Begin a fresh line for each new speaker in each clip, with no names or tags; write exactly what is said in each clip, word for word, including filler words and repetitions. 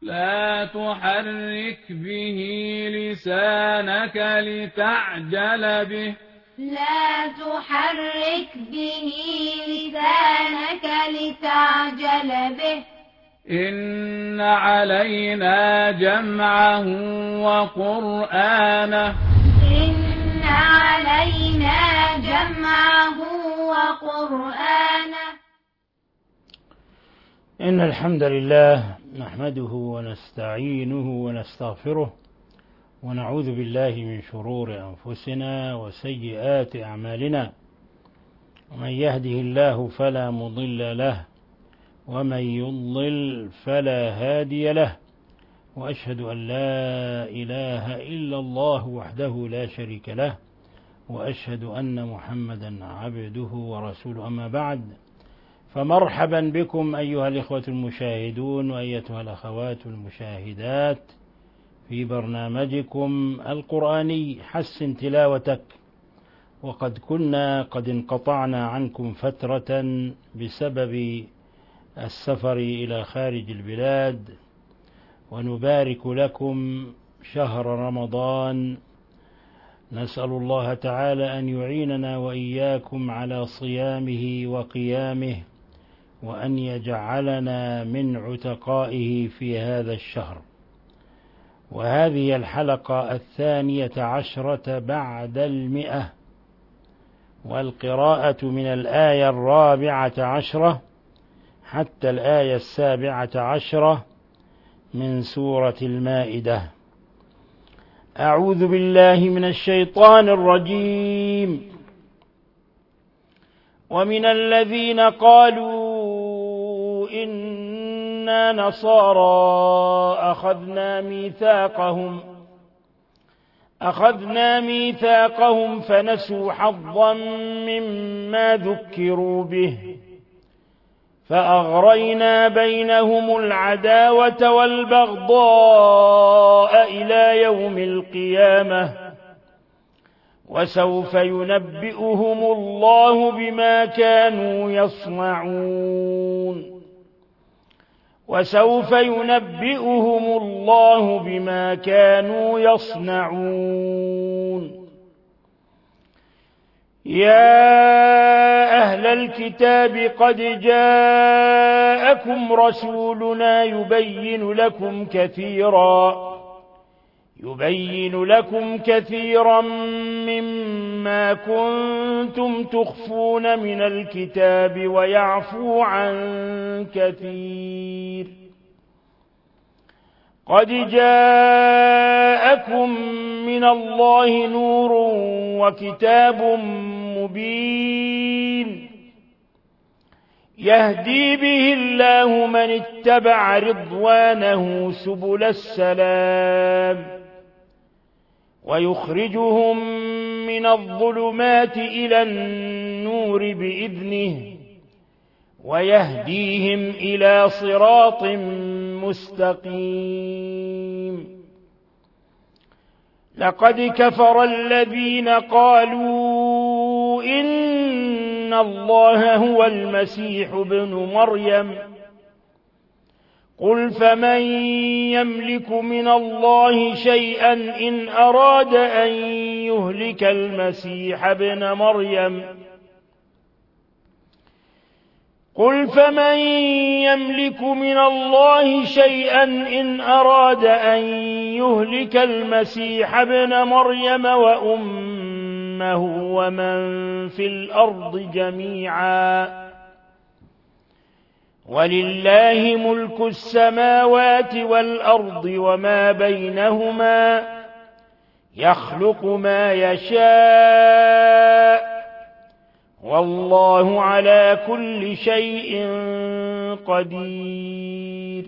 لا تحرك به لسانك لتعجل به
لا تحرك به لسانك لتعجل به
إن علينا جمعه وقرآنه
إن علينا جمعه وقرآنه
إن الحمد لله نحمده ونستعينه ونستغفره ونعوذ بالله من شرور أنفسنا وسيئات أعمالنا ومن يهده الله فلا مضل له ومن يضلل فلا هادي له وأشهد أن لا إله إلا الله وحده لا شريك له وأشهد أن محمدا عبده ورسوله أما بعد فمرحبا بكم أيها الإخوة المشاهدون وأيتها الأخوات المشاهدات في برنامجكم القرآني حسن تلاوتك. وقد كنا قد انقطعنا عنكم فترة بسبب السفر إلى خارج البلاد، ونبارك لكم شهر رمضان. نسأل الله تعالى أن يعيننا وإياكم على صيامه وقيامه، وأن يجعلنا من عتقائه في هذا الشهر. وهذه الحلقة الثانية عشرة بعد المئة، والقراءة من الآية الرابعة عشرة حتى الآية السابعة عشرة من سورة المائدة. أعوذ بالله من الشيطان الرجيم. ومن الذين قالوا إنا نصارى أخذنا ميثاقهم أخذنا ميثاقهم فنسوا حظا مما ذكروا به فأغرينا بينهم العداوة والبغضاء إلى يوم القيامة وسوف ينبئهم الله بما كانوا يصنعون وسوف ينبئهم الله بما كانوا يصنعون يا أهل الكتاب قد جاءكم رسولنا يبين لكم كثيرا يبين لكم كثيرا مما كنتم تخفون من الكتاب ويعفو عن كثير. قد جاءكم من الله نور وكتاب مبين يهدي به الله من اتبع رضوانه سبل السلام ويخرجهم من الظلمات إلى النور بإذنه ويهديهم إلى صراط مستقيم. لقد كفر الذين قالوا إن الله هو المسيح ابن مريم قل فمن يملك من الله شيئا إن أراد أن يهلك المسيح ابن مريم قل فمن يملك من الله شيئا إن أراد أن يهلك المسيح ابن مريم وأمه ومن في الأرض جميعا ولله ملك السماوات والأرض وما بينهما يخلق ما يشاء والله على كل شيء قدير.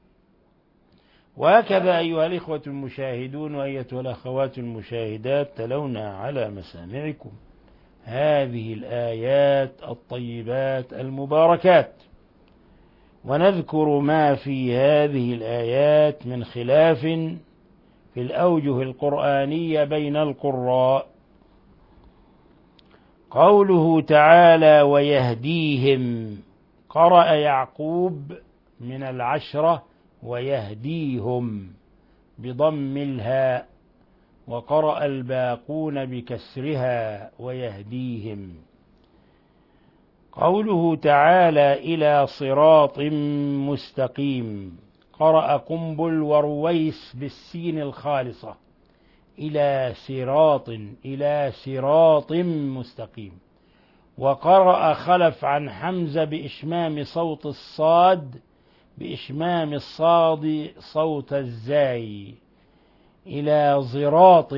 وهكذا أيها الإخوة المشاهدون وأيتها الأخوات المشاهدات تلونا على مسامعكم هذه الآيات الطيبات المباركات، ونذكر ما في هذه الآيات من خلاف في الأوجه القرآنية بين القراء. قوله تعالى ويهديهم، قرأ يعقوب من العشرة ويهديهم بضم الهاء، وقرأ الباقون بكسرها ويهديهم. قوله تعالى إلى صراط مستقيم، قرأ قنبل ورويس بالسين الخالصة إلى صراط إلى صراط مستقيم، وقرأ خلف عن حمزة بإشمام صوت الصاد بإشمام الصاد صوت الزاي إلى صراط،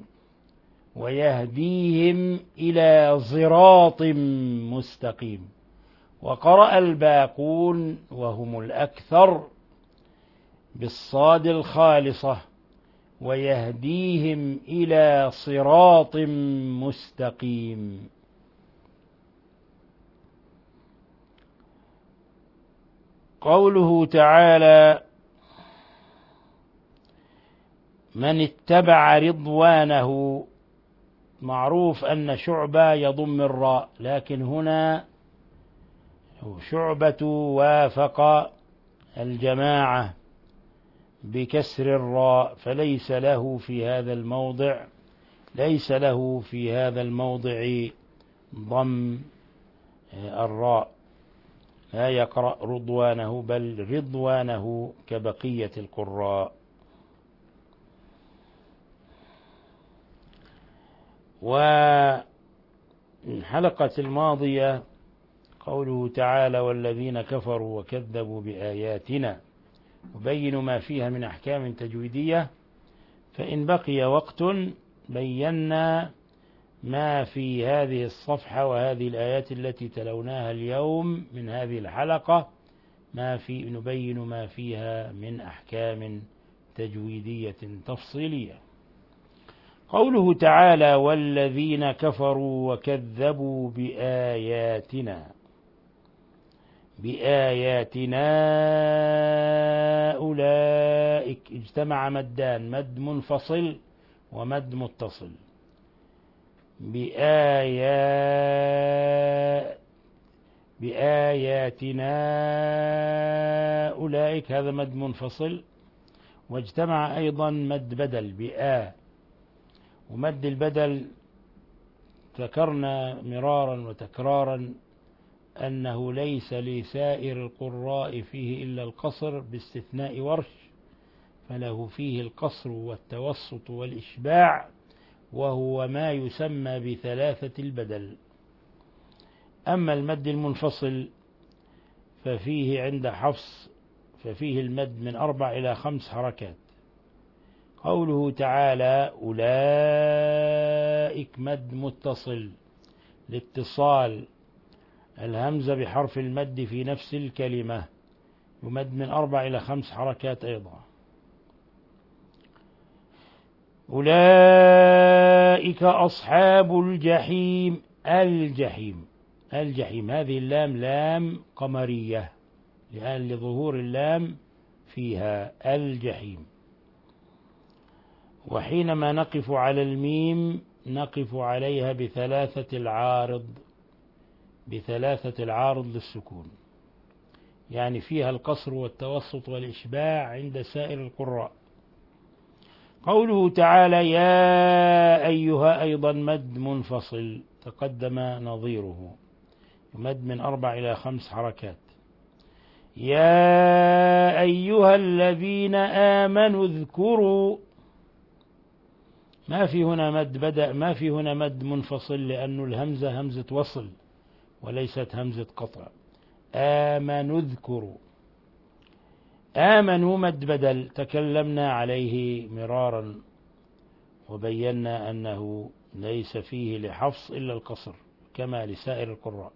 ويهديهم إلى صراط مستقيم. وقرأ الباقون وهم الأكثر بالصاد الخالصة ويهديهم إلى صراط مستقيم. قوله تعالى من اتبع رضوانه، معروف أن شعبة يضم الراء، لكن هنا شعبة وافق الجماعة بكسر الراء، فليس له في هذا الموضع ليس له في هذا الموضع ضم الراء، لا يقرأ رضوانه بل رضوانه كبقية القراء. والحلقة الماضية قوله تعالى والذين كفروا وكذبوا بآياتنا، يبين ما فيها من أحكام تجويدية، فإن بقي وقت بينا ما في هذه الصفحة وهذه الآيات التي تلوناها اليوم من هذه الحلقة، ما في نبين ما فيها من أحكام تجويدية تفصيلية. قوله تعالى والذين كفروا وكذبوا بآياتنا، بآياتنا أولئك، اجتمع مدان، مد منفصل ومد متصل. بآيات بآياتنا أولئك، هذا مد منفصل، واجتمع أيضا مد بدل بآ، ومد البدل ذكرنا مرارا وتكرارا أنه ليس لسائر القراء فيه إلا القصر باستثناء ورش، فله فيه القصر والتوسط والإشباع، وهو ما يسمى بثلاثة البدل. أما المد المنفصل ففيه عند حفص ففيه المد من أربع إلى خمس حركات. قوله تعالى أولئك مد متصل لاتصال الهمزة بحرف المد في نفس الكلمة، يمد من أربع إلى خمس حركات أيضا. أولئك أصحاب الجحيم، الجحيم الجحيم هذه اللام لام قمرية لأن لظهور اللام فيها الجحيم. وحينما نقف على الميم نقف عليها بثلاثة العارض بثلاثة العارض للسكون، يعني فيها القصر والتوسط والإشباع عند سائر القراء. قوله تعالى يا أيها أيضا مد منفصل تقدم نظيره، يمد من أربع إلى خمس حركات. يا أيها الذين آمنوا اذكروا، ما في هنا مد بدأ ما في هنا مد منفصل لأن الهمزة همزة وصل وليست همزة قطع. آمنوا اذكروا، آمنوا مد بدل تكلمنا عليه مرارا وبينا أنه ليس فيه لحفص إلا القصر كما لسائر القراء.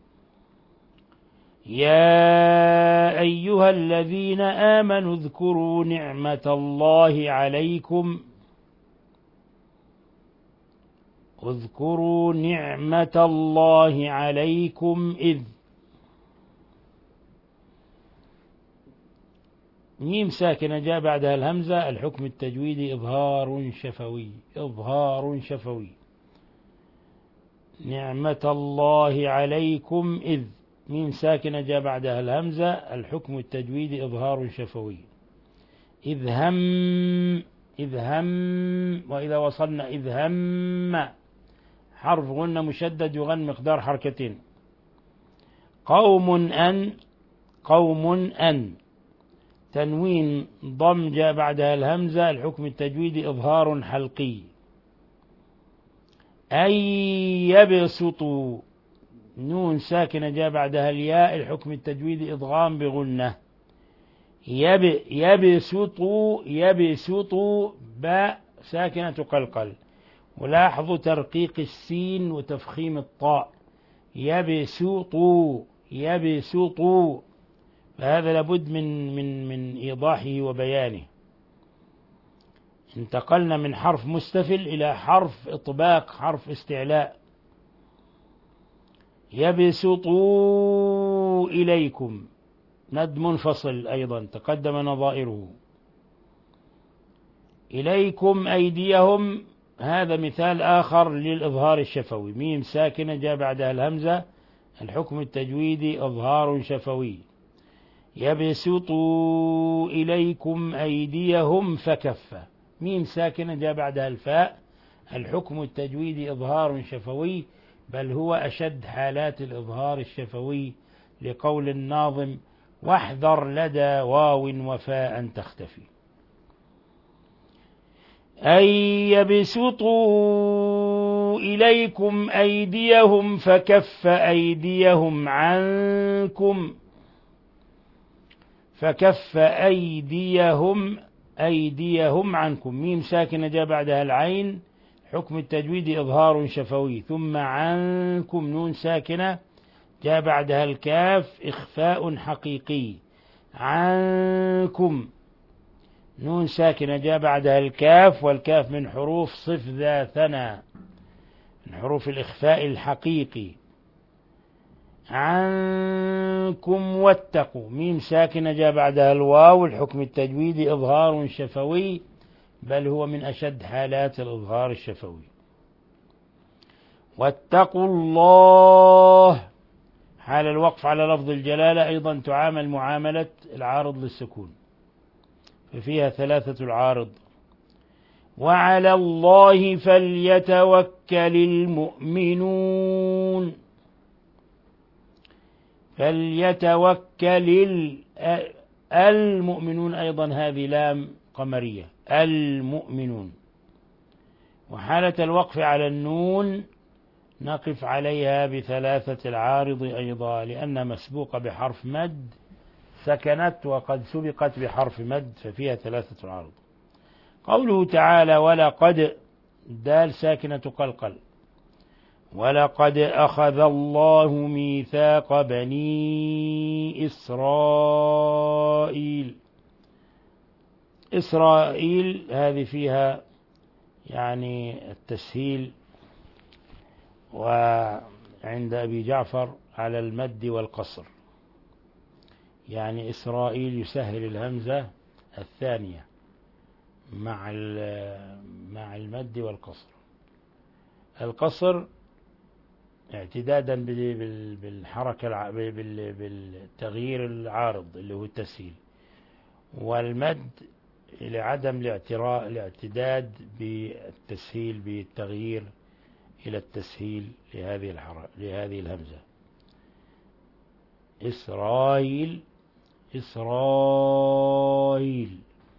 يا أيها الذين آمنوا اذكروا نعمة الله عليكم، اذكروا نعمة الله عليكم إذ، ميم ساكنة جاء بعدها الهمزة، الحكم التجويدي إظهار شفوي إظهار شفوي. نعمة الله عليكم إذ، ميم ساكنة جاء بعدها الهمزة، الحكم التجويدي إظهار شفوي. إذ هم إذ هم، وإذا وصلنا إذ هم حرف غنة مشدد يغن مقدار حركتين. قوم أن قوم أن تنوين ضم جاء بعدها الهمزة، الحكم التجويدي إظهار حلقي. أي يبسطوا نون ساكنة جاء بعدها الياء، الحكم التجويدي إضغام بغنة. يب يبسطوا يبسطوا باء ساكنة تقلقل، ولاحظوا ترقيق السين وتفخيم الطاء. يبسطوا يبسطوا، فهذا لابد من من من إيضاحه وبيانه. انتقلنا من حرف مستفل إلى حرف إطباق، حرف استعلاء. يبسطوا إليكم مد منفصل أيضا تقدم نظائره. إليكم أيديهم، هذا مثال آخر للإظهار الشفوي، ميم ساكنة جاء بعدها الهمزة، الحكم التجويدي إظهار شفوي. يبسطوا إليكم أيديهم فكف، ميم ساكنة جاء بعدها الفاء، الحكم التجويدي إظهار شفوي، بل هو أشد حالات الإظهار الشفوي، لقول الناظم: واحذر لدى واو وفاء تختفي. أن يبسطوا إليكم أيديهم فكف أيديهم عنكم، فكف أيديهم أيديهم عنكم، ميم ساكنة جاء بعدها العين، حكم التجويد إظهار شفوي. ثم عنكم نون ساكنة جاء بعدها الكاف، إخفاء حقيقي. عنكم نون ساكنة جاء بعدها الكاف، والكاف من حروف صف ذا ثنى، من حروف الإخفاء الحقيقي. عنكم واتقوا، ميم ساكنة جاء بعدها الواو، الحكم التجويدي إظهار شفوي، بل هو من أشد حالات الإظهار الشفوي. واتقوا الله، حال الوقف على لفظ الجلالة أيضا تعامل معاملة العارض للسكون، ففيها ثلاثة العارض. وعلى الله فليتوكل المؤمنون، فليتوكل المؤمنون، أيضا هذه لام قمرية، المؤمنون. وحالة الوقف على النون نقف عليها بثلاثة العارض أيضا، لأن مسبوقة بحرف مد سكنت وقد سبقت بحرف مد، ففيها ثلاثة العارض. قوله تعالى: ولقد، دال ساكنة قلقل، ولقد أخذ الله ميثاق بني إسرائيل. إسرائيل هذه فيها يعني التسهيل، وعند أبي جعفر على المد والقصر، يعني إسرائيل يسهل الهمزة الثانية مع مع المد والقصر. القصر اعتدادا بالحركة بالتغيير العارض اللي هو التسهيل، والمد لعدم الاعتداد بالتسهيل بالتغيير إلى التسهيل لهذه الحركة لهذه الهمزة. إسرائيل إسرائيل.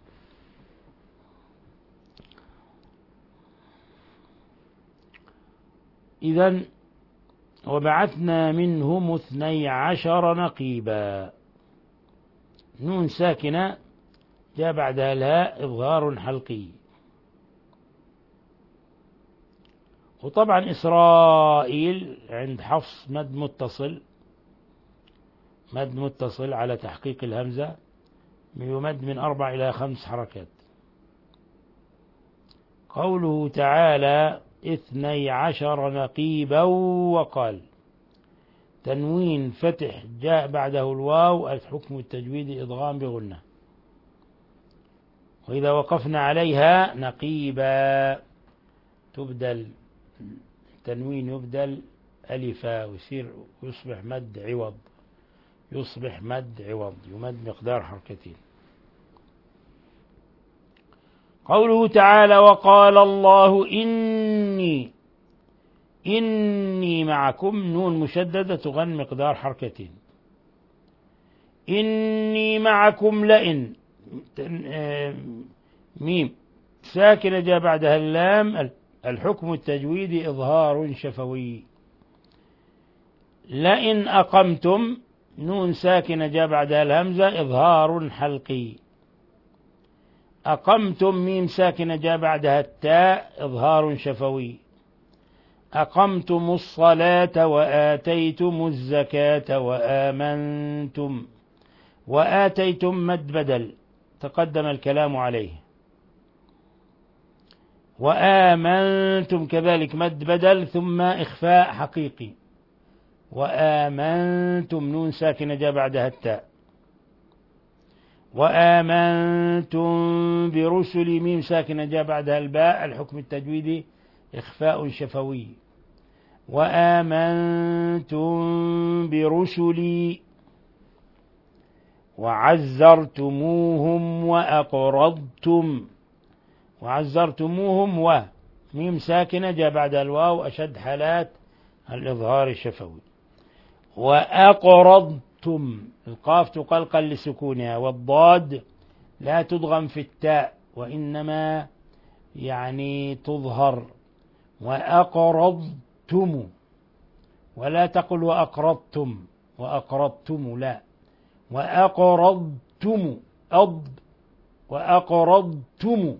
إذن وبعثنا منهم اثني عشر نقيبا، نون ساكنة جاء بعدها الهاء، إظهار حلقي. وطبعا إسرائيل عند حفص مد متصل، مد متصل على تحقيق الهمزة، يمد من أربع إلى خمس حركات. قوله تعالى: اثني عشر نقيبا، وقال تنوين فتح جاء بعده الواو، الحكم التجويدي إضغام بغنة. وإذا وقفنا عليها نقيبا تبدل التنوين، يبدل ألفا ويصير يصبح مد عوض، يصبح مد عوض يمد مقدار حركتين. قوله تعالى وقال الله إني إني معكم، نون مشددة تغن مقدار حركتين. إني معكم لئن، ميم ساكنة جاء بعدها اللام، الحكم التجويدي إظهار شفوي. لئن أقمتم، نون ساكنة جاء بعدها الهمزة إظهار حلقي. أقمتم، ميم ساكنة جاء بعدها التاء إظهار شفوي. أقمتم الصلاة وآتيتم الزكاة وآمنتم، وآتيتم مد بدل تقدم الكلام عليه، وآمنتم كذلك مد بدل ثم إخفاء حقيقي. وآمنتم، نون ساكنة جاء بعدها التاء. وآمنتم برسلي، ميم ساكنة جاء بعدها الباء، الحكم التجويدي إخفاء شفوي. وآمنتم برسلي وعزرتموهم وأقرضتم، وعزرتموهم و ميم ساكنة جاء بعد الواو أشد حالات الإظهار الشفوي. وأقرضتم، القاف تقلقل لسكونها، والضاد لا تضغم في التاء وإنما يعني تظهر. وأقرضتم، ولا تقل وأقرضتم وأقرضتم، لا، وأقرضتم أض وأقرضتم.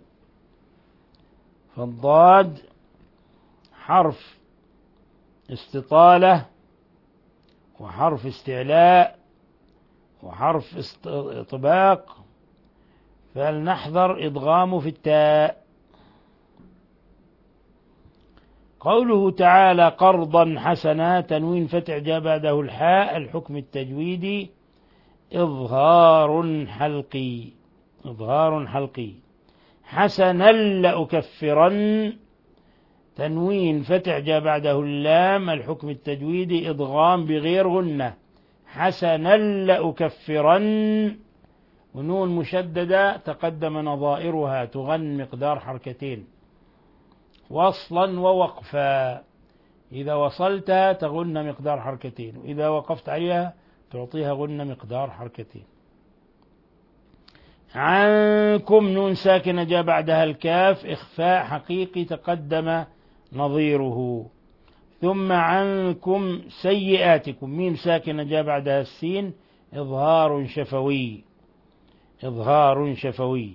فالضاد حرف استطالة وحرف استعلاء وحرف اطباق، فلنحذر إدغامه في التاء. قوله تعالى قرضا حسنا، تنوين فتح جاء بعده الحاء، الحكم التجويدي إظهار حلقي. إظهار حلقي. حسنا لأكفرن، تنوين فتح جاء بعده اللام، الحكم التجويدي إدغام بغير غنة. حسنا لأكفرن، ونون مشددة تقدم نظائرها تغن مقدار حركتين وصلا ووقفا. إذا وصلتها تغن مقدار حركتين، وإذا وقفت عليها تعطيها غن مقدار حركتين. عنكم، نون ساكنة جاء بعدها الكاف إخفاء حقيقي تقدم نظيره. ثم عنكم سيئاتكم، ميم ساكنة جاء بعدها السين إظهار شفوي. إظهار شفوي.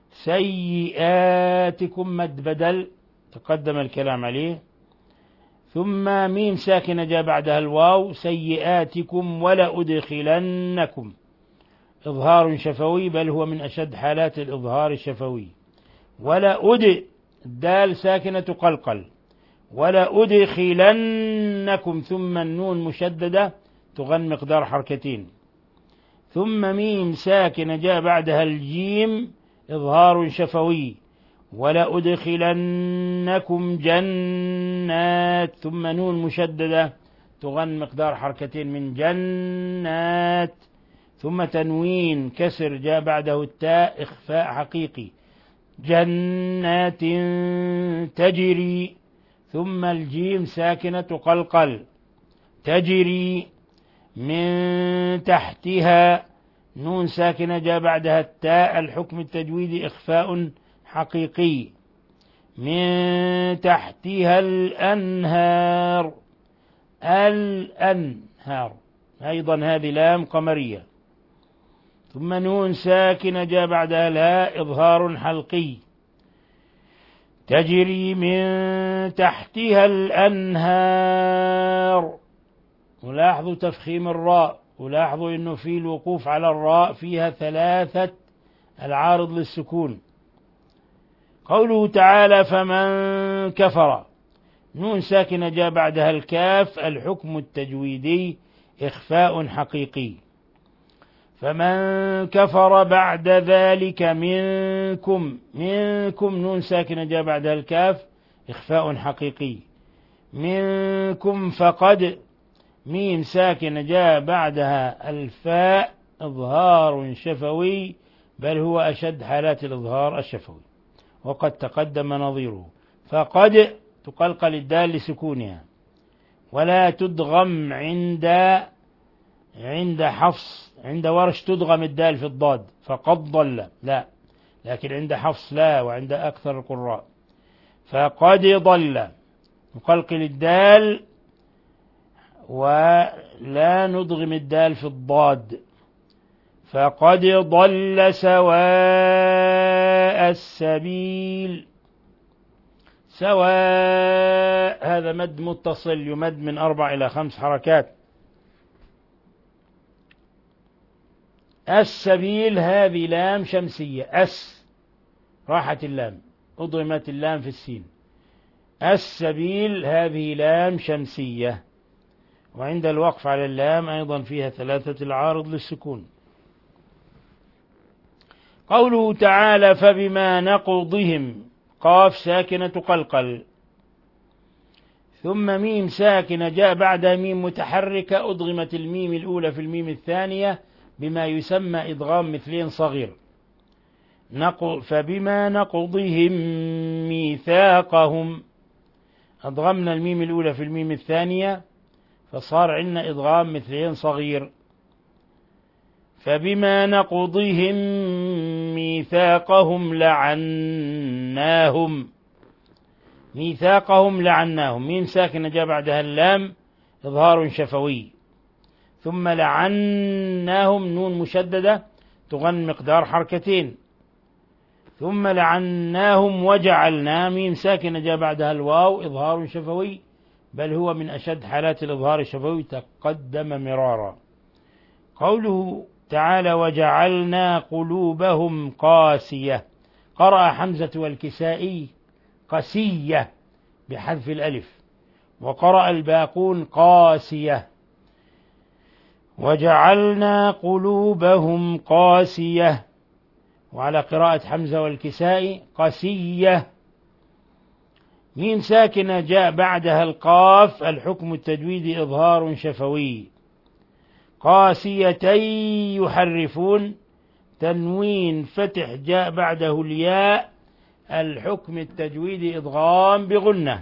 سيئاتكم مد بدل تقدم الكلام عليه. ثم ميم ساكنة جاء بعدها الواو سيئاتكم ولا أدخلنكم، إظهار شفوي، بل هو من أشد حالات الإظهار الشفوي. ولا أد، الدال ساكنة قلقل. ولا أدخلنكم، ثم النون مشددة تغن مقدار حركتين. ثم ميم ساكنة جاء بعدها الجيم إظهار شفوي. ولا أدخلنكم جنات، ثم نون مشددة تغن مقدار حركتين من جنات. ثم تنوين كسر جاء بعده التاء إخفاء حقيقي. جنات تجري، ثم الجيم ساكنة قلقل. تجري من تحتها، نون ساكنة جاء بعدها التاء، الحكم التجويدي إخفاء حقيقي. من تحتها الأنهار، الأنهار أيضا هذه لام قمرية. ثم نون ساكنة جاء بعدها لا إظهار حلقي. تجري من تحتها الأنهار. ولاحظوا تفخيم الراء، ولاحظوا أنه في الوقوف على الراء فيها ثلاثة العارض للسكون. قوله تعالى فمن كفر، نون ساكنة جاء بعدها الكاف، الحكم التجويدي إخفاء حقيقي. فمن كفر بعد ذلك منكم، منكم نون ساكنة جاء بعدها الكاف إخفاء حقيقي. منكم فقد، ميم ساكنة جاء بعدها الفاء إظهار شفوي، بل هو أشد حالات الإظهار الشفوي. وقد تقدم نظيره. فقد تقلقل الدال لسكونها، ولا تدغم عند عند حفص، عند ورش تدغم الدال في الضاد فقد ضل، لا، لكن عند حفص لا، وعند أكثر القراء. فقد ضل نقلقل الدال ولا ندغم الدال في الضاد. فقد ضل سواء السبيل. سواء هذا مد متصل يمد من أربع إلى خمس حركات. السبيل هذه لام شمسية، أس راحت اللام، أضغمت اللام في السين. السبيل هذه لام شمسية، وعند الوقف على اللام أيضا فيها ثلاثة العارض للسكون. قوله تعالى فبما نقضهم، قاف ساكنة تقلقل، ثم ميم ساكنة جاء بعدها ميم متحركة، أضغمت الميم الأولى في الميم الثانية بما يسمى إدغام مثلين صغير. فبما نقضهم ميثاقهم، أضغمنا الميم الأولى في الميم الثانية فصار عندنا إدغام مثلين صغير. فبما نقضهم ميثاقهم لعناهم. ميثاقهم لعناهم، ميم ساكنة جاء بعدها اللام إظهار شفوي. ثم لعناهم نون مشددة تغن مقدار حركتين. ثم لعناهم وجعلنا، ميم ساكنة جاء بعدها الواو إظهار شفوي، بل هو من أشد حالات الإظهار الشفوي تقدم مرارا. قوله تعالى وجعلنا قلوبهم قاسية، قرأ حمزة والكسائي قسية بحذف الألف، وقرأ الباقون قاسية. وجعلنا قلوبهم قاسية، وعلى قراءة حمزة والكسائي قسية. ميم ساكنة جاء بعدها القاف، الحكم التجويدي إظهار شفوي. قاسيتي يحرفون، تنوين فتح جاء بعده الياء، الحكم التجويدي إدغام بغنة.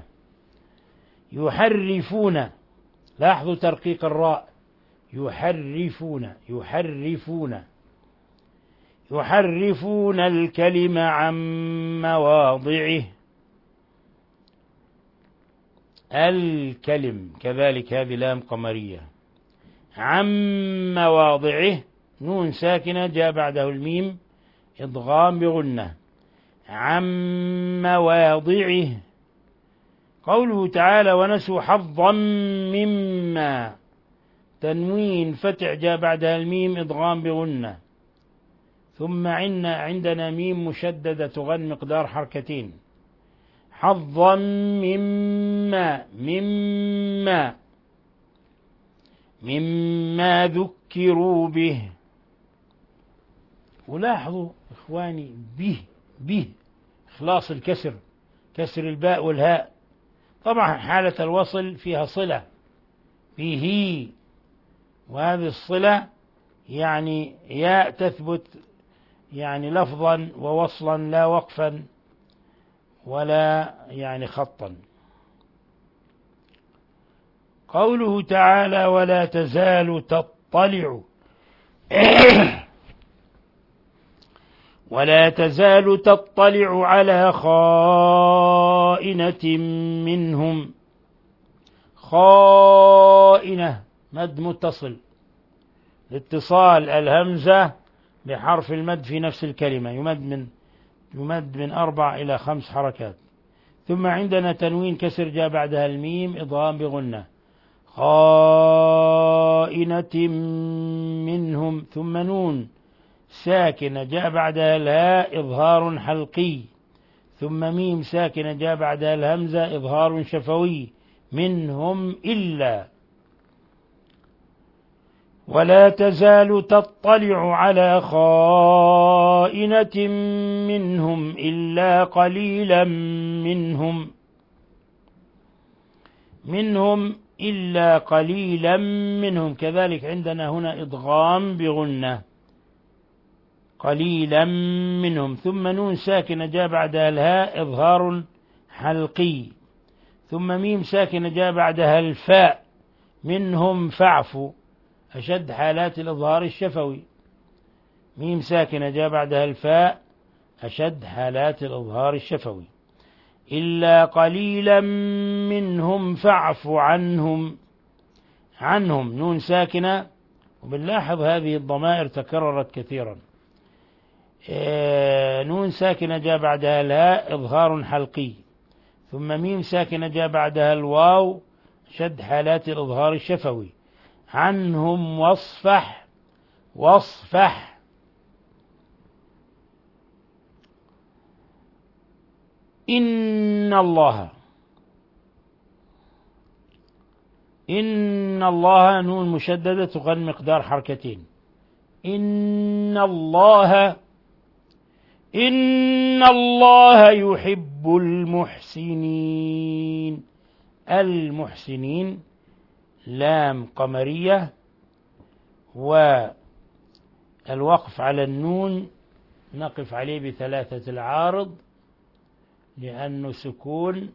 يحرفون، لاحظوا ترقيق الراء، يحرفون يحرفون يحرفون الكلم عن مواضعه. الكلم كذلك هذه لام قمرية. عن مواضعه نون ساكنة جاء بعده الميم إدغام بغنة. عن مواضعه. قوله تعالى ونسوا حظا مما، تنوين فتح جاء بعدها الميم إدغام بغنة. ثم عندنا ميم مشددة تغن مقدار حركتين. حظا مما مما مما ذكروا به. ولاحظوا إخواني به به إخلاص الكسر، كسر الباء والهاء، طبعا حالة الوصل فيها صلة به، وهذه الصلة يعني ياء تثبت يعني لفظا ووصلا لا وقفا ولا يعني خطا. قوله تعالى ولا تزال تطلع ولا تزال تطلع على خائنة منهم. خائنة مد متصل لاتصال الهمزة بحرف المد في نفس الكلمة، يمد من يمد من أربع إلى خمس حركات. ثم عندنا تنوين كسر جاء بعدها الميم إضغام بغنة. خائنة منهم. ثم نون ساكنة جاء بعدها الهاء إظهار حلقي. ثم ميم ساكنة جاء بعدها الهمزة إظهار شفوي. منهم إلا. ولا تزال تطلع على خائنة منهم إلا قليلا منهم. منهم إلا قليلا منهم، كذلك عندنا هنا إدغام بغنة. قليلا منهم، ثم نون ساكنة جاء بعدها الهاء إظهار حلقي، ثم ميم ساكنة جاء بعدها الفاء منهم فاعفوا أشد حالات الإظهار الشفوي. ميم ساكنة جاء بعدها الفاء أشد حالات الإظهار الشفوي. إلا قليلا منهم فاعف عنهم، عنهم نون ساكنة، وبنلاحظ هذه الضمائر تكررت كثيرا. نون ساكنة جاء بعدها الهاء إظهار حلقي، ثم ميم ساكنة جاء بعدها الواو شد حالات الإظهار الشفوي. عنهم واصفح، واصفح. إن الله، إن الله نون مشددة تغن مقدار حركتين. إن الله، إن الله يحب المحسنين. المحسنين لام قمرية، والوقف على النون نقف عليه بثلاثة العارض، لأنه سكون،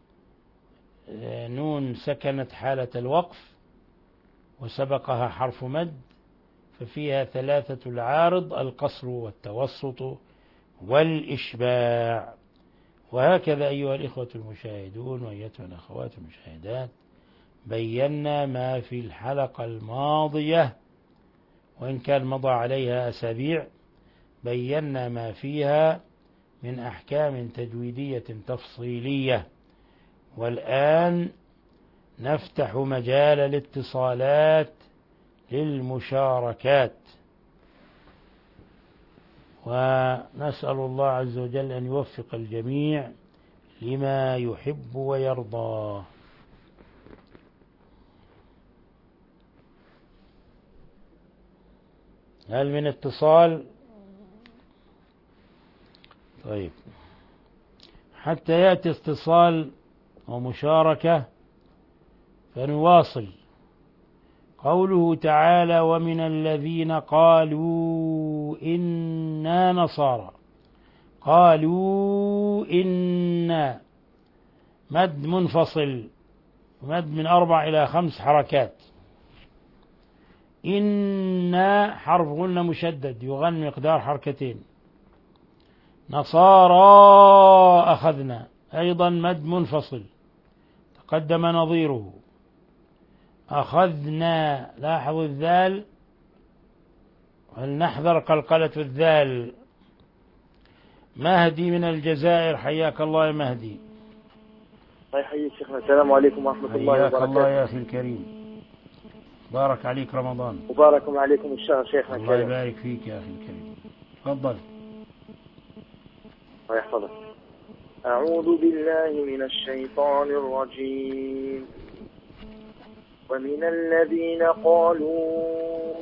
نون سكنت حالة الوقف وسبقها حرف مد، ففيها ثلاثة العارض: القصر والتوسط والإشباع. وهكذا أيها الإخوة المشاهدون وأيتها الأخوات المشاهدات، بينا ما في الحلقة الماضية، وإن كان مضى عليها أسابيع، بينا ما فيها من أحكام تجويدية تفصيلية. والآن نفتح مجال الاتصالات للمشاركات، ونسأل الله عز وجل أن يوفق الجميع لما يحب ويرضى. هل من اتصال؟ طيب، حتى يأتي اتصال ومشاركة فنواصل. قوله تعالى: ومن الذين قالوا إنا نصارى. قالوا إنا مد منفصل، مد من أربع إلى خمس حركات. إنا حرف غنة مشدد يغن مقدار حركتين. نصارى أخذنا أيضا مد منفصل تقدم نظيره. أخذنا، لاحظوا الذال، ولنحذر قلقلة الذال. مهدي من الجزائر، حياك الله يا مهدي.
الله يحييك شيخنا، السلام عليكم ورحمة الله وبركاته.
حياك الله يا أخي الكريم، بارك عليك رمضان.
مبارك عليكم الشهر شيخنا الكريم.
الله يبارك فيك يا أخي الكريم، تفضل.
الله يحفظك. أعوذ بالله من الشيطان الرجيم. ومن الذين قالوا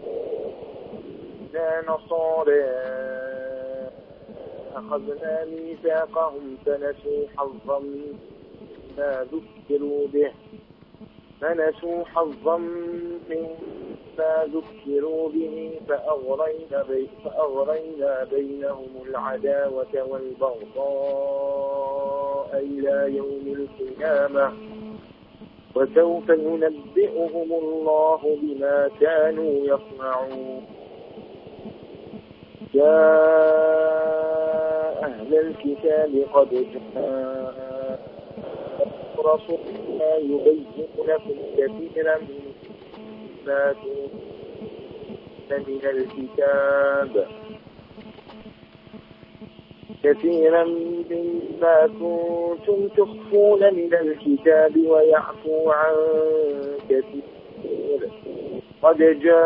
إنا نصارى أخذنا ميثاقهم فنسوا حظا مما ذكروا به فنسوا حظا مما ذكروا به فأغرينا, بي فأغرينا بينهم العداوة والبغضاء إلى يوم القيامة وسوف ينبئهم الله بما كانوا يصنعون. يا أهل الكتاب قد جاء رسولنا يبين لكم كثيرا مما كنتم من الكتاب كثيرا مما كنتم تخفون من الكتاب ويعفو عن كثير. قد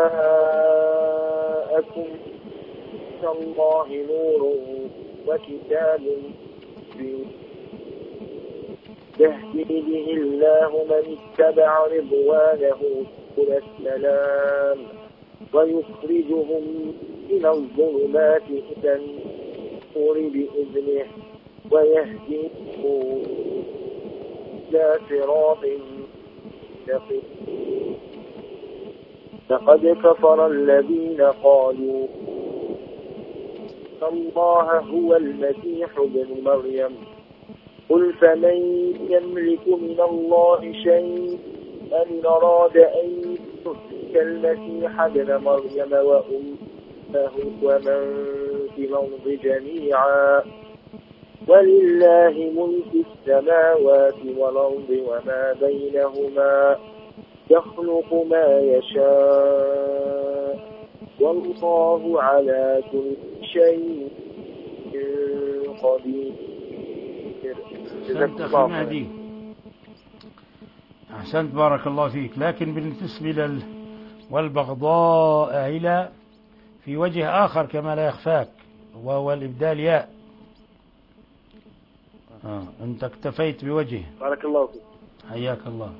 جاءكم من الله نور وكتاب مبين يهدي به الله من اتبع رضوانه سبل السلام ويخرجهم من الظلمات إلى النور بإذنه ويهديهم إلى صراط مستقيم. لقد كفر الذين قالوا الله هو المسيح ابن مريم قل فمن يملك من الله شيئا إن أراد أن يهلك المسيح ابن مريم وأمه ومن في الأرض جميعا ولله ملك السماوات والأرض وما بينهما يخلق ما يشاء والله على كل شيء قدير.
أحسنت أخي مهدي، أحسنت بارك الله فيك. لكن بالنسبة لل والبغضاء إلى في وجه آخر كما لا يخفاك، وهو الإبدال ياء. آه. أنت اكتفيت بوجه.
بارك الله فيك.
حياك الله.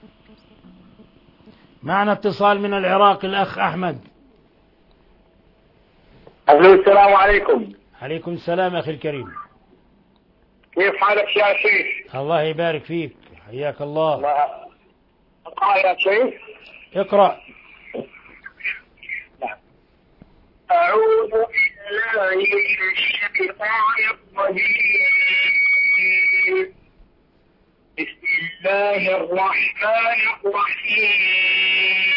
معنا اتصال من العراق الأخ أحمد.
السلام عليكم.
عليكم السلام أخي الكريم.
كيف حالك يا شيخ؟
الله يبارك فيك، حياك الله.
اقرأ يا شيخ.
اقرأ.
أعوذ بالله من الشيطان الرجيم. بسم الله الرحمن الرحيم.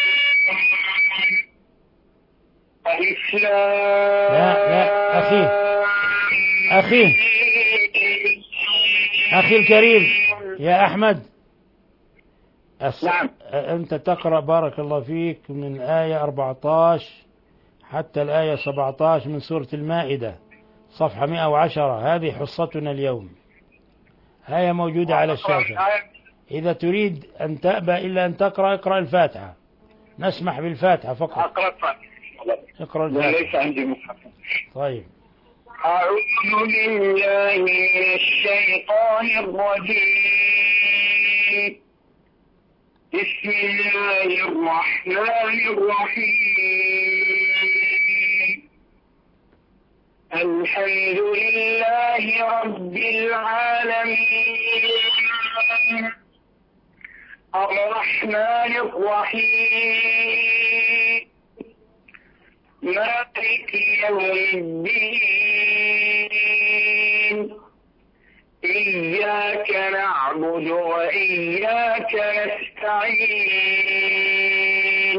ألف
لا لا أخي أخي أخي الكريم يا أحمد أس...
نعم.
أنت تقرأ بارك الله فيك من آية أربعة عشر حتى الآية سبعة عشر من سورة المائدة صفحة مئة وعشرة. هذه حصتنا اليوم، آية موجودة على الشاشة. إذا تريد أن تأبى إلا أن تقرأ اقرأ الفاتحة، نسمح بالفاتحة فقط.
أقرأ
اقرأ الفاتحة.
ليس عندي مصحف.
طيب.
أعوذ بالله من الشيطان الرجيم. بسم الله الرحمن الرحيم. الحمد لله رب العالمين الرحمن الرحيم مالك يوم الدين إياك نعبد وإياك نستعين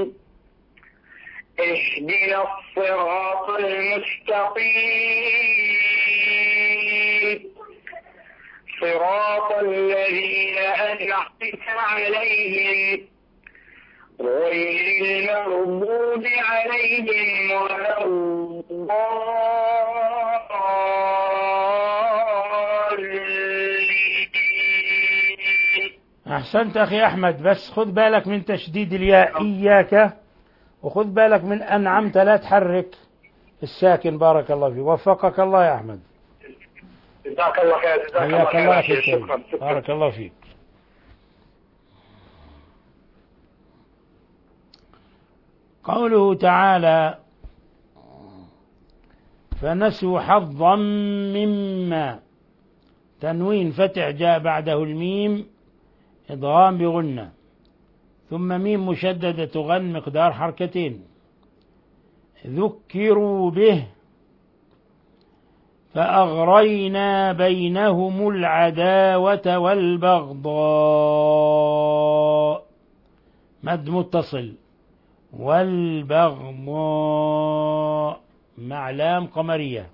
اهدنا الصراط المستقيم صراط الذين أنعمت عليهم غير المغضوب عليهم ولا الضالين.
أحسنت أخي أحمد، بس خذ بالك من تشديد الياء إياك، وخذ بالك من أنعمت لا تحرك الساكن. بارك الله فيك، وفقك الله يا أحمد.
جزاك الله خير. جزاك الله
حياك الله
خير.
أخي الكريم، بارك الله فيك. قوله تعالى فنسوا حظا مما، تنوين فتح جاء بعده الميم إضغام بغنة، ثم ميم مشددة تغن مقدار حركتين. ذكروا به فأغرينا بينهم العداوة والبغضاء، مد متصل، والبغضاء مع لام قمرية،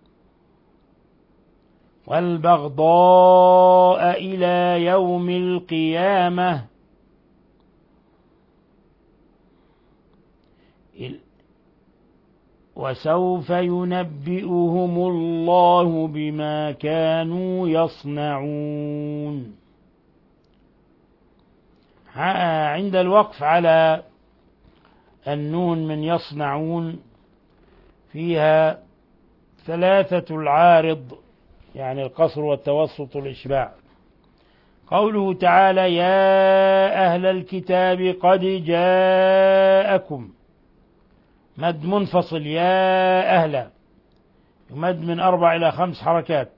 والبغضاء إلى يوم القيامة. وسوف ينبئهم الله بما كانوا يصنعون. عند الوقف على النون من يصنعون فيها ثلاثة العارض، يعني القصر والتوسط والإشباع. قوله تعالى يا أهل الكتاب قد جاءكم، مد منفصل يا أهل، يمد من أربع إلى خمس حركات.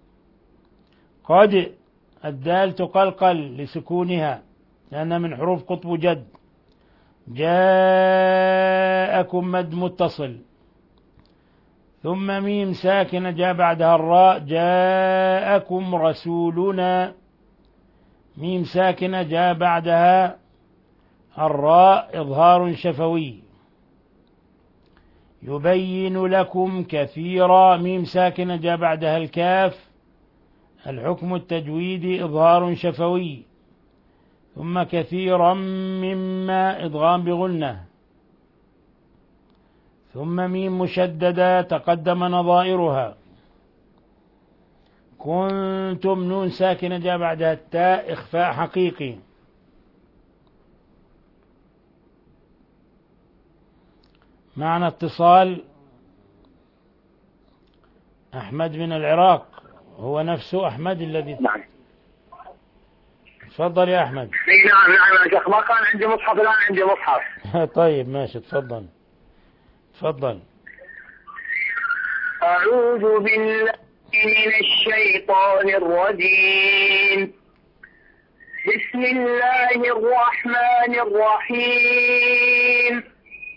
قد الدال تقلقل لسكونها لأنها من حروف قطب جد. جاءكم مد متصل، ثم ميم ساكنة جاء بعدها الراء جاءكم رسولنا، ميم ساكنة جاء بعدها الراء إظهار شفوي. يبين لكم كثيرا، ميم ساكنة جاء بعدها الكاف، الحكم التجويدي إظهار شفوي. ثم كثيرا مما إدغام بغنة. ثم ميم مشددة تقدم نظائرها. كنتم نون ساكنة جاء بعدها التاء إخفاء حقيقي. معنا اتصال أحمد من العراق، هو نفسه أحمد الذي
نعم.
تفضل يا أحمد.
نعم نعم يا شيخ، ما كان عندي مصحف الآن عندي مصحف.
طيب ماشي، تفضل تفضل.
أعوذ بالله من الشيطان الرجيم. بسم الله الرحمن الرحيم.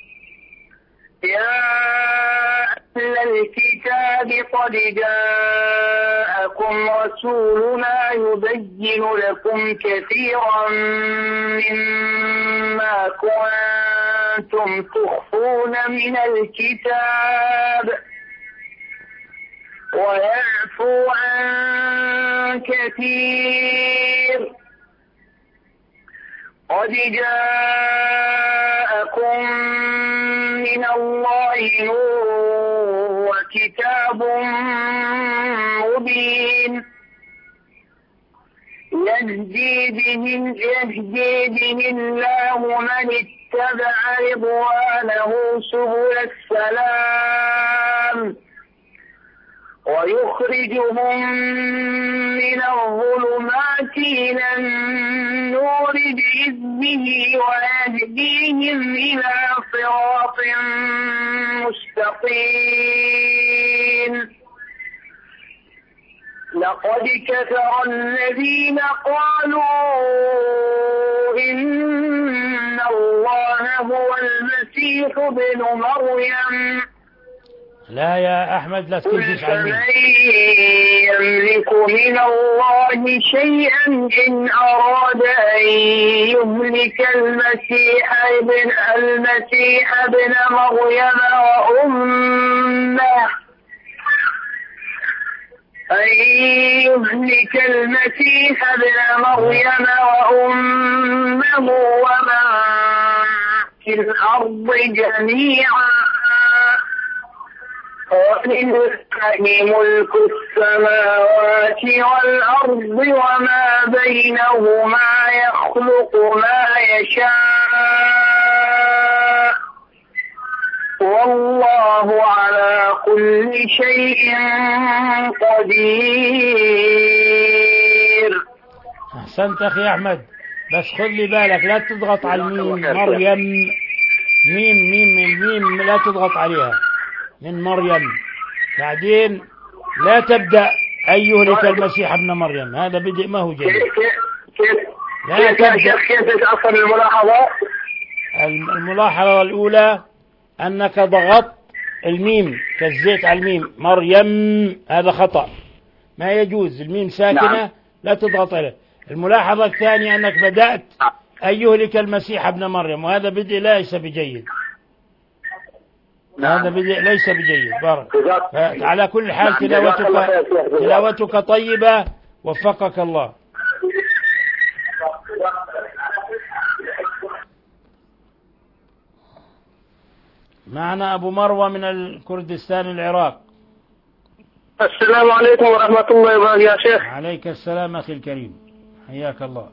يا أهل الكتاب قد جاءكم رسولنا يبين لكم كثيرا مما كنتم تخفون من الكتاب ويعفو عن كثير. قد جاءكم من الله نور وكتاب مبين يهدي به يهدي به الله من اتبع رضوانه سبل السلام ويخرجهم من الظلمات إلى النور بإذنه ويهديهم إلى صراط مستقيم. لقد كفر الذين قالوا إن الله هو المسيح ابن مريم.
لا يا أحمد لا تكلفش عني.
فمن يملك من الله شيئا إن أراد أن يهلك المسيح ابن المسيح ابن مريم وأمه أن يهلك المسيح ابن مريم وأمه ومن في الأرض جميعا ولله ملك السماوات والأرض وما بينهما يخلق ما يشاء والله على كل شيء قدير.
أحسنت أخي أحمد، بس خذ لي بالك لا تضغط على الميم. مريم ميم ميم الميم لا تضغط عليها من مريم. بعدين لا تبدأ أن يهلك المسيح ابن مريم، هذا بدء ما هو جيد. لا تبدأ.
كيف تتأثر الملاحظة؟
الملاحظة الأولى أنك ضغطت الميم كالزيت على الميم مريم، هذا خطأ ما يجوز. الميم ساكنة نعم. لا تضغط عليه. الملاحظة الثانية أنك بدأت أن يهلك المسيح ابن مريم، وهذا بدء ليس بجيد. هذا بدء ليس بجيد. بارك. على كل حال تلاوتك تلاوتك طيبة، وفقك الله. معنا أبو مروة من الكردستان العراق.
السلام عليكم ورحمة الله وبركاته يا شيخ.
عليك السلام أخي الكريم، حياك الله.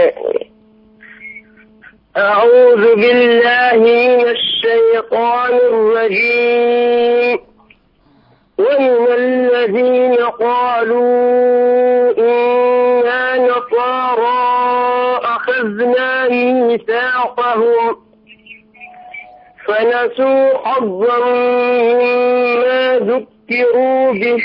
أعوذ بالله من الشيطان الرجيم. ومن الذين قالوا إنا نصارى أخذنا ميثاقهم فنسوا حظا مما ذكروا به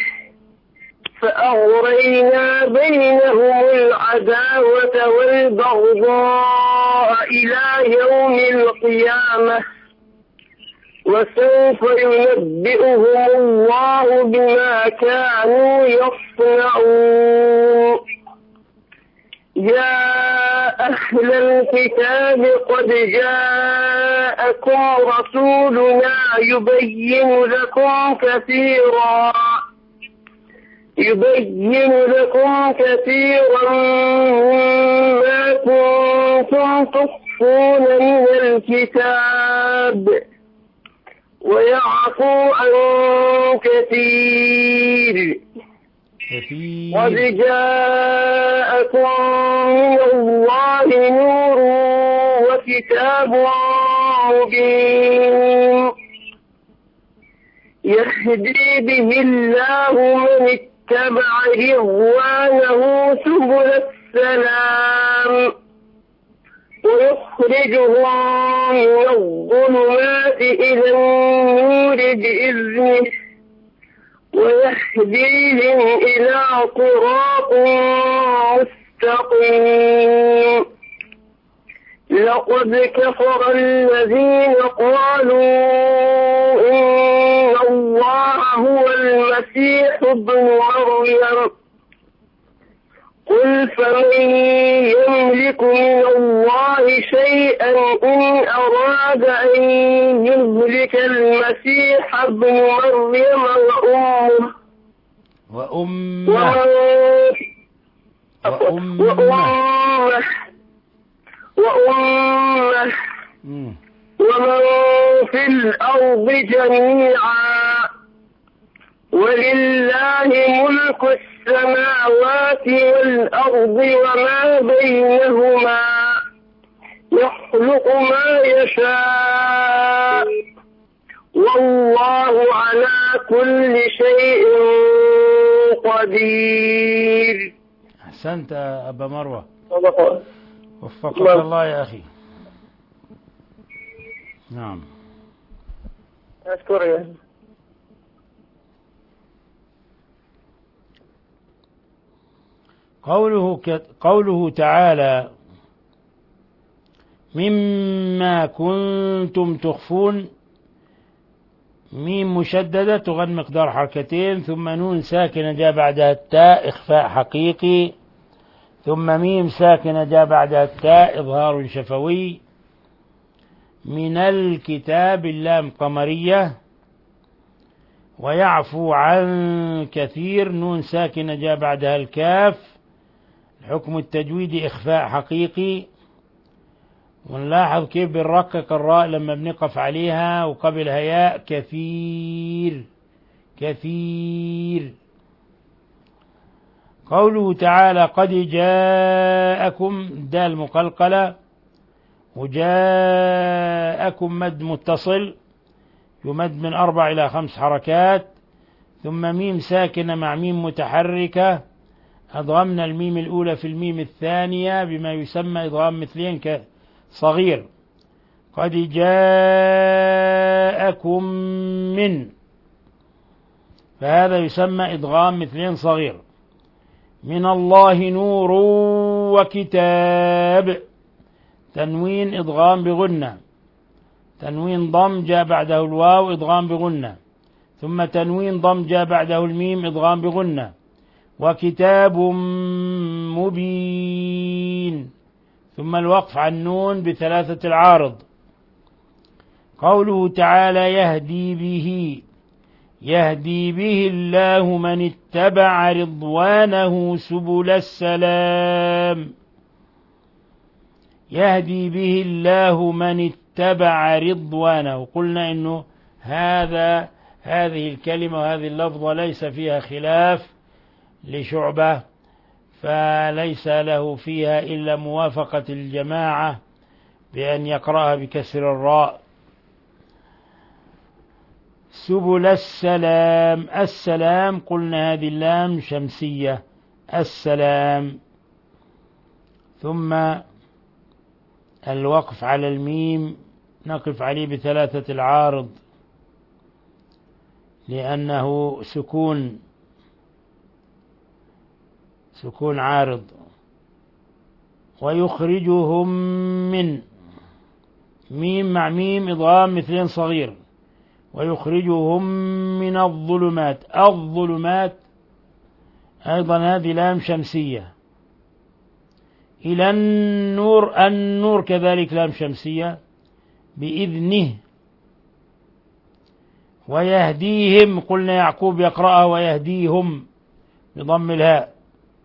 فأغرينا بينهم العداوة والبغضاء إلى يوم القيامة وسوف ينبئهم الله بما كانوا يصنعون. يا أهل الكتاب قد جاءكم رسولنا يبين لكم كثيرا يبين لكم كثيرا مما كنتم تخفون من الكتاب ويعفو عن كثير. قد جاءكم من الله نور وكتاب مبين يهدي به الله من اتبع رضوانه سبل السلام ويخرجهم من الظلمات إلى النور بإذنه ويهديهم إلى صراط مستقيم. لقد كفر الذين قالوا إن الله هو المسيح ابن مريم قل فمن يملك من الله شيئا إن أراد أن يهلك المسيح ابن مريم وأمه
وأمه
وأمه وأمه, وأمه ومن في الأرض جميعا ولله ملك السماوات والأرض وما بينهما يخلق ما يشاء والله على كل شيء قدير.
أحسنت أبا مروة،
صدق.
وفقك الله يا أخي. نعم
أشكر يا
قوله ك... قوله تعالى مما كنتم تخفون، ميم مشددة تغن مقدار حركتين، ثم نون ساكنة جاء بعدها التاء إخفاء حقيقي، ثم ميم ساكنة جاء بعدها التاء إظهار شفوي. من الكتاب اللام قمرية، ويعفو عن كثير نون ساكنة جاء بعدها الكاف الحكم التجويدي إخفاء حقيقي. ونلاحظ كيف بنرقق الراء لما بنقف عليها وقبلها ياء كثير كثير. قوله تعالى قد جاءكم دال مقلقلة، وجاءكم مد متصل يمد من أربع إلى خمس حركات، ثم ميم ساكنة مع ميم متحركة أضغمنا الميم الأولى في الميم الثانية بما يسمى إضغام مثلين صغير. قد جاءكم من، فهذا يسمى إضغام مثلين صغير. من الله نور وكتاب، تنوين إضغام بغنة، تنوين ضم جاء بعده الواو إضغام بغنة، ثم تنوين ضم جاء بعده الميم إضغام بغنة. وكتاب مبين، ثم الوقف عن النون بثلاثة العارض. قوله تعالى يهدي به، يهدي به الله من اتبع رضوانه سبل السلام. يهدي به الله من اتبع رضوانه. قلنا إنه هذا هذه الكلمة وهذه اللفظة ليس فيها خلاف لشعبة، فليس له فيها إلا موافقة الجماعة بأن يقرأها بكسر الراء. سبل السلام، السلام قلنا هذه اللام شمسية السلام، ثم الوقف على الميم نقف عليه بثلاثة العارض لأنه سكون سكون عارض. ويخرجهم من، ميم مع ميم إضغام مثلين صغير، ويخرجهم من الظلمات. الظلمات أيضا هذه لام شمسية. إلى النور، النور كذلك لام شمسية. بإذنه. ويهديهم، قلنا يعقوب يقرأها ويهديهم بضم الهاء.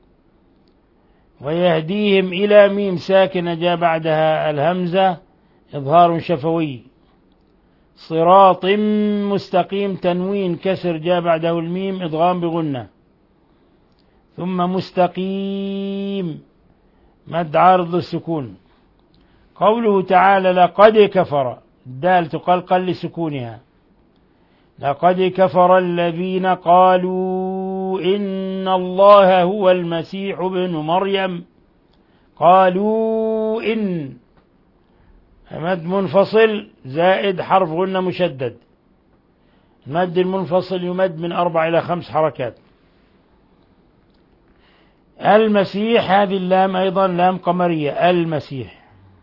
ويهديهم إلى ميم ساكنة جاء بعدها الهمزة إظهار شفوي. صراط مستقيم تنوين كسر جاء بعده الميم إدغام بغنة. ثم مستقيم مد عارض السكون. قوله تعالى لقد كفر، الدال تقلقل لسكونها. لقد كفر الذين قالوا إن الله هو المسيح ابن مريم. قالوا إن مد منفصل زائد حرف غنة مشدد. المد المنفصل يمد من أربع إلى خمس حركات. المسيح هذه اللام أيضا لام قمرية. المسيح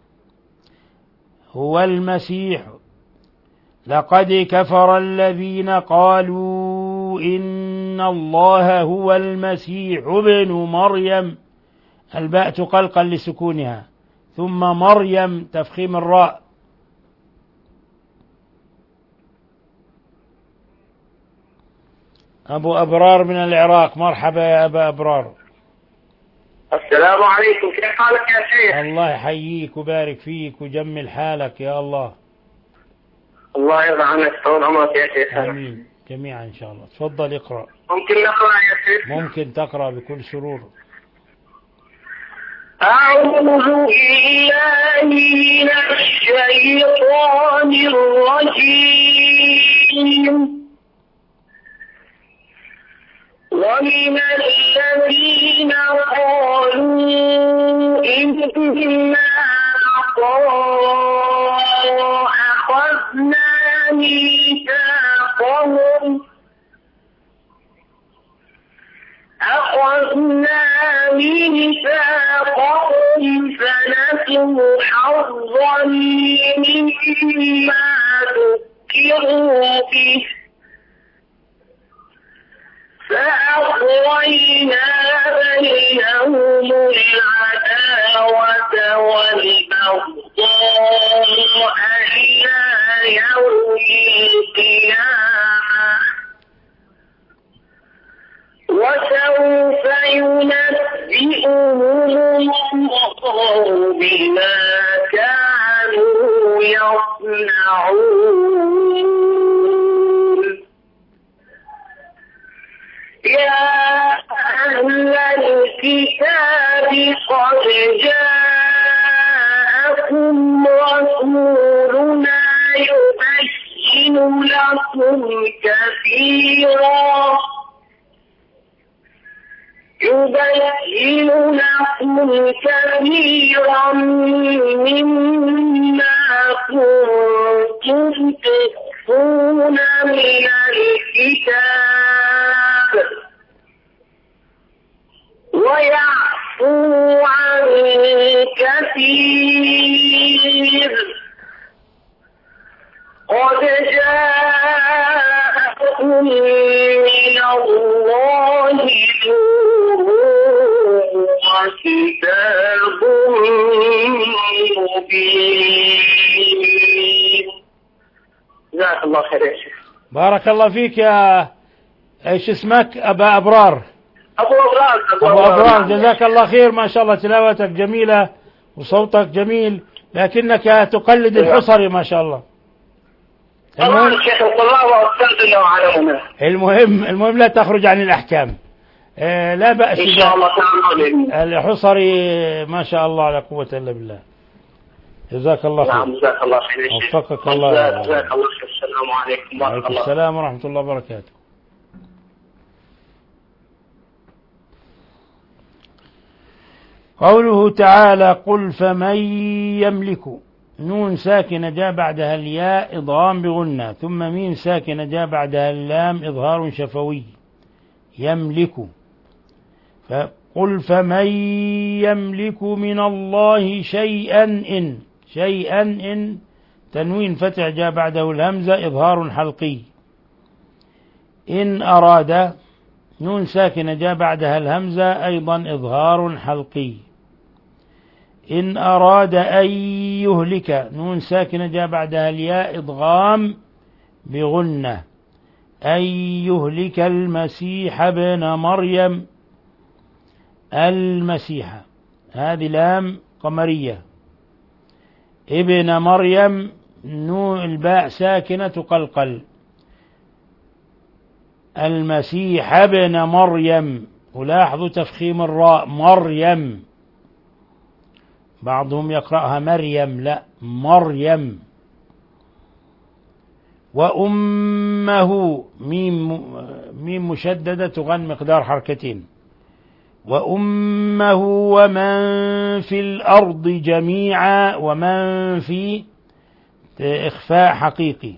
هو المسيح. لقد كفر الذين قالوا إن الله هو المسيح ابن مريم. الباء تقلقل لسكونها. ثم مريم تفخيم الراء. أبو أبرار من العراق، مرحبا يا أبا أبرار.
السلام عليكم، كيف حالك يا شيخ؟
الله يحييك وبارك فيك وجمل حالك يا الله.
الله يرضى عنك، طول عمرك يا شيخ.
آمين جميعا إن شاء الله. تفضل اقرأ.
ممكن نقرأ يا شيخ؟
ممكن تقرأ بكل سرور.
أعوذ بالله من الشيطان الرجيم. ومن الذين قالوا إنا أخذنا ميثاقهم أخذنا ميثاقهم فنسوا حظا مما ذكروا به فأغوينا بينهم العداوة والبغضاء إلى يوم القيامة وسوف ينبئهم الله بما كانوا يصنعون. يا أهل الكتاب قد جاءكم رسولنا يبين لكم كثيرا يبين لكم كثيرا مما كنتم تخفون من الكتاب ويعفو عن كثير. قد جاءكم من الله نور وكتاب مبين. جزاك الله خير يا شيخ.
بارك الله فيك يا ايش اسمك؟ أبا أبرار.
أبو أبرار.
أبو أبرار جزاك الله خير، ما شاء الله تلاوتك جميلة وصوتك جميل، لكنك تقلد الحصري ما شاء الله.
المهم شيخ الطلاب وأستاذنا وعلمنا.
المهم المهم لا تخرج عن الأحكام. آه لا بأس
إن شاء الله تعالى.
الحصري ما شاء الله لا قوة إلا بالله. جزاك الله خير.
نعم جزاك الله خير.
وفقك الله.
جزاك الله خير. السلام عليكم.
وعليكم السلام ورحمة الله وبركاته. قوله تعالى قل فمن يملك، نون ساكنة جاء بعدها الياء إضغام بغنة، ثم ميم ساكنة جاء بعدها اللام إظهار شفوي. يملك. فقل فمن يملك من الله شيئا إن، شيئا إن تنوين فتح جاء بعده الهمزة إظهار حلقي. إن أراد نون ساكنة جاء بعدها الهمزة أيضا إظهار حلقي. إن أراد أن يهلك نون ساكنة جاء بعدها الياء إضغام بغنة. أن يهلك المسيح ابن مريم. المسيح هذه لام قمرية. ابن مريم نون الباء ساكنة تقلقل. المسيح ابن مريم، ولاحظوا تفخيم الراء مريم، بعضهم يقرأها مريم، لا مريم. وأمه ميم ميم مشددة تغن مقدار حركتين. وأمه ومن في الأرض جميعا، ومن في إخفاء حقيقي.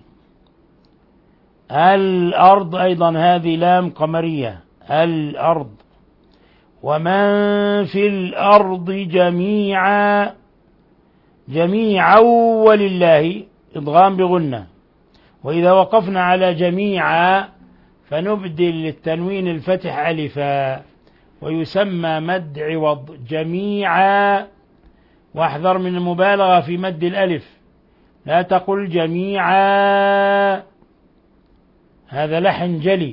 الأرض أيضا هذه لام قمرية، الأرض. ومن في الأرض جميعا، جميعا ولله إضغام بغنة. وإذا وقفنا على جميعا فنبدل التنوين الفتح ألفا ويسمى مد عوض جميعا. واحذر من المبالغة في مد الألف، لا تقل جميعا، هذا لحن جلي،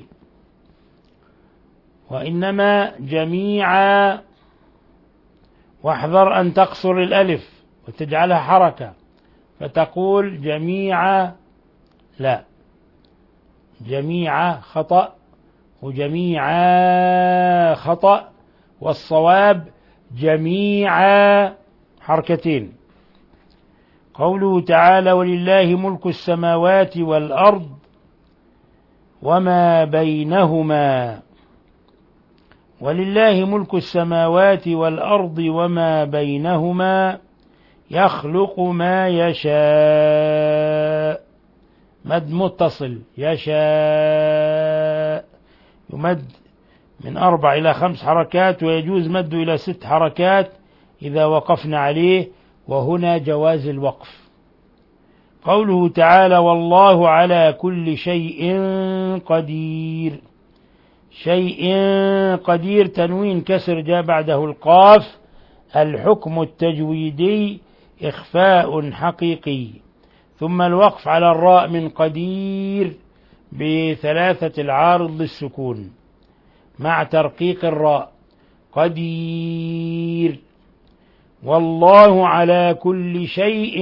وإنما جميعا. واحذر أن تقصر الألف وتجعلها حركة فتقول جميعا، لا، جميعا خطأ وجميعا خطأ، والصواب جميعا حركتين. قوله تعالى ولله ملك السماوات والأرض وما بينهما. ولله ملك السماوات والأرض وما بينهما يخلق ما يشاء. مد متصل يشاء يمد من أربع إلى خمس حركات، ويجوز مد إلى ست حركات إذا وقفنا عليه، وهنا جواز الوقف. قوله تعالى والله على كل شيء قدير. شيء قدير تنوين كسر جاء بعده القاف. الحكم التجويدي إخفاء حقيقي، ثم الوقف على الراء من قدير بثلاثة العارض للسكون مع ترقيق الراء قدير. والله على كل شيء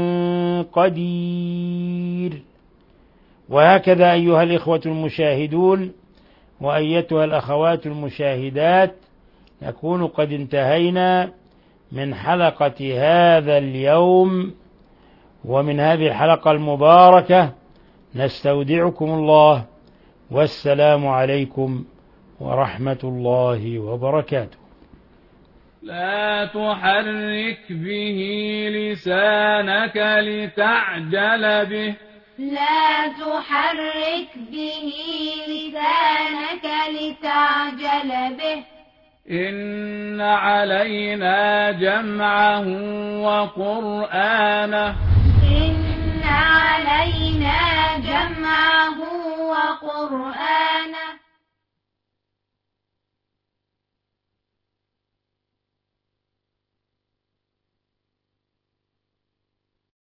قدير. وهكذا أيها الإخوة المشاهدون وأيتها الأخوات المشاهدات، نكون قد انتهينا من حلقة هذا اليوم ومن هذه الحلقة المباركة. نستودعكم الله، والسلام عليكم ورحمة الله وبركاته.
لا تحرك به لسانك لتعجل به.
لا تحرك به لسانك لتعجل به.
إن علينا جمعه وقرآنه.
إن علينا جمعه وقرآنه